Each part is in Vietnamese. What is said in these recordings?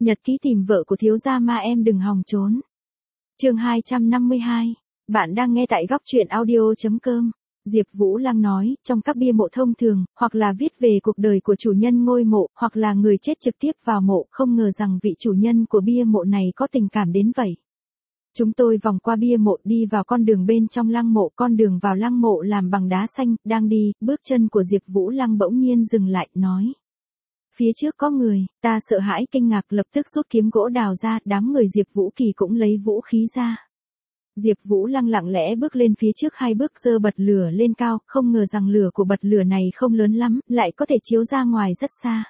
Nhật ký tìm vợ của thiếu gia ma em đừng hòng trốn. Chương 252. Bạn đang nghe tại góc truyện audio.com. Diệp Vũ Lăng nói, trong các bia mộ thông thường, hoặc là viết về cuộc đời của chủ nhân ngôi mộ, hoặc là người chết trực tiếp vào mộ, không ngờ rằng vị chủ nhân của bia mộ này có tình cảm đến vậy. Chúng tôi vòng qua bia mộ đi vào con đường bên trong lăng mộ, con đường vào lăng mộ làm bằng đá xanh, đang đi, bước chân của Diệp Vũ Lăng bỗng nhiên dừng lại, nói. Phía trước có người, ta sợ hãi kinh ngạc lập tức rút kiếm gỗ đào ra, đám người Diệp Vũ Kỳ cũng lấy vũ khí ra. Diệp Vũ Lăng lặng lẽ bước lên phía trước 2 bước giơ bật lửa lên cao, không ngờ rằng lửa của bật lửa này không lớn lắm, lại có thể chiếu ra ngoài rất xa.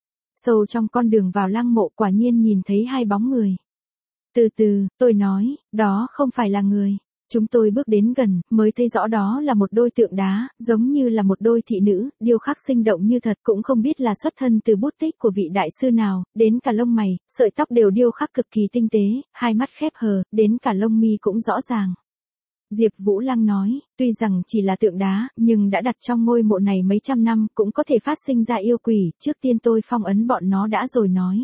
Sâu trong con đường vào lăng mộ quả nhiên nhìn thấy 2 bóng người. Từ từ, tôi nói, đó không phải là người. Chúng tôi bước đến gần, mới thấy rõ đó là một đôi tượng đá, giống như là một đôi thị nữ, điêu khắc sinh động như thật, cũng không biết là xuất thân từ bút tích của vị đại sư nào, đến cả lông mày, sợi tóc đều điêu khắc cực kỳ tinh tế, 2 mắt khép hờ, đến cả lông mi cũng rõ ràng. Diệp Vũ Lăng nói, tuy rằng chỉ là tượng đá, nhưng đã đặt trong ngôi mộ này mấy trăm năm, cũng có thể phát sinh ra yêu quỷ, trước tiên tôi phong ấn bọn nó đã rồi nói.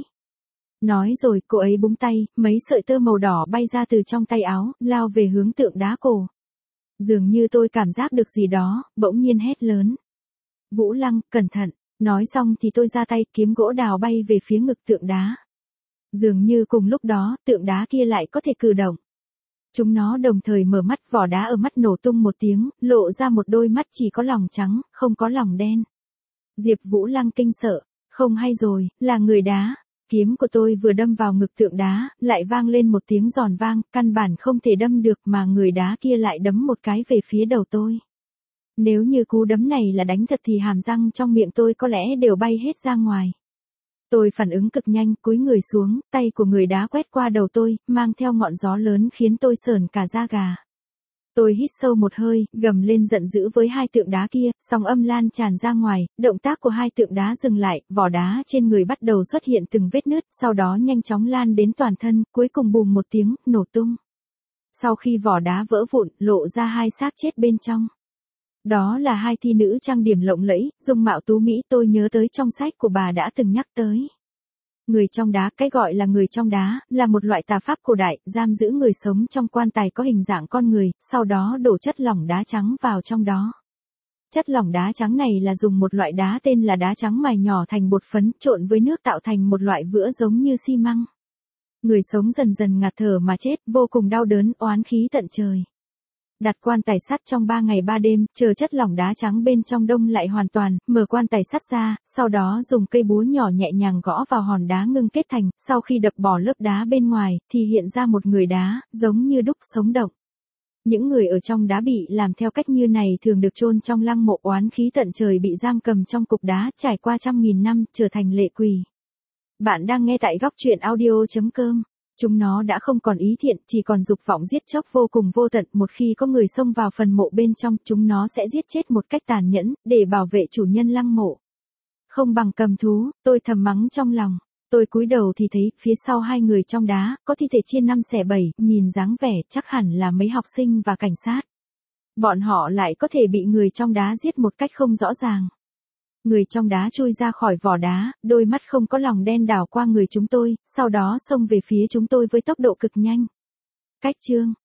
Nói rồi, cô ấy búng tay, mấy sợi tơ màu đỏ bay ra từ trong tay áo, lao về hướng tượng đá cổ. Dường như tôi cảm giác được gì đó, bỗng nhiên hét lớn. Vũ Lăng, cẩn thận. Nói xong thì tôi ra tay, kiếm gỗ đào bay về phía ngực tượng đá. Dường như cùng lúc đó, tượng đá kia lại có thể cử động. Chúng nó đồng thời mở mắt, vỏ đá ở mắt nổ tung một tiếng, lộ ra một đôi mắt chỉ có lòng trắng, không có lòng đen. Diệp Vũ Lăng kinh sợ, không hay rồi, là người đá. Kiếm của tôi vừa đâm vào ngực tượng đá, lại vang lên một tiếng giòn vang, căn bản không thể đâm được mà người đá kia lại đấm một cái về phía đầu tôi. Nếu như cú đấm này là đánh thật thì hàm răng trong miệng tôi có lẽ đều bay hết ra ngoài. Tôi phản ứng cực nhanh, cúi người xuống, tay của người đá quét qua đầu tôi, mang theo ngọn gió lớn khiến tôi sởn cả da gà. Tôi hít sâu một hơi, gầm lên giận dữ với 2 tượng đá kia, sóng âm lan tràn ra ngoài, động tác của 2 tượng đá dừng lại, vỏ đá trên người bắt đầu xuất hiện từng vết nứt, sau đó nhanh chóng lan đến toàn thân, cuối cùng bùm một tiếng, nổ tung. Sau khi vỏ đá vỡ vụn, lộ ra 2 xác chết bên trong. Đó là 2 thi nữ trang điểm lộng lẫy, dung mạo tú mỹ, tôi nhớ tới trong sách của bà đã từng nhắc tới. Người trong đá, cái gọi là người trong đá, là một loại tà pháp cổ đại, giam giữ người sống trong quan tài có hình dạng con người, sau đó đổ chất lỏng đá trắng vào trong đó. Chất lỏng đá trắng này là dùng một loại đá tên là đá trắng mài nhỏ thành bột phấn, trộn với nước tạo thành một loại vữa giống như xi măng. Người sống dần dần ngạt thở mà chết, vô cùng đau đớn, oán khí tận trời. Đặt quan tài sắt trong 3 ngày 3 đêm, chờ chất lỏng đá trắng bên trong đông lại hoàn toàn, mở quan tài sắt ra, sau đó dùng cây búa nhỏ nhẹ nhàng gõ vào hòn đá ngưng kết thành, sau khi đập bỏ lớp đá bên ngoài, thì hiện ra một người đá, giống như đúc sống động. Những người ở trong đá bị làm theo cách như này thường được chôn trong lăng mộ, oán khí tận trời bị giam cầm trong cục đá, trải qua trăm nghìn năm, trở thành lệ quỷ. Bạn đang nghe tại góc truyện audio.com. Chúng nó đã không còn ý thiện, chỉ còn dục vọng giết chóc vô cùng vô tận, một khi có người xông vào phần mộ bên trong, chúng nó sẽ giết chết một cách tàn nhẫn, để bảo vệ chủ nhân lăng mộ. Không bằng cầm thú, tôi thầm mắng trong lòng. Tôi cúi đầu thì thấy, phía sau 2 người trong đá, có thi thể chia 5 xẻ 7, nhìn dáng vẻ, chắc hẳn là mấy học sinh và cảnh sát. Bọn họ lại có thể bị người trong đá giết một cách không rõ ràng. Người trong đá chui ra khỏi vỏ đá, đôi mắt không có lòng đen đảo qua người chúng tôi, sau đó xông về phía chúng tôi với tốc độ cực nhanh. Cách chương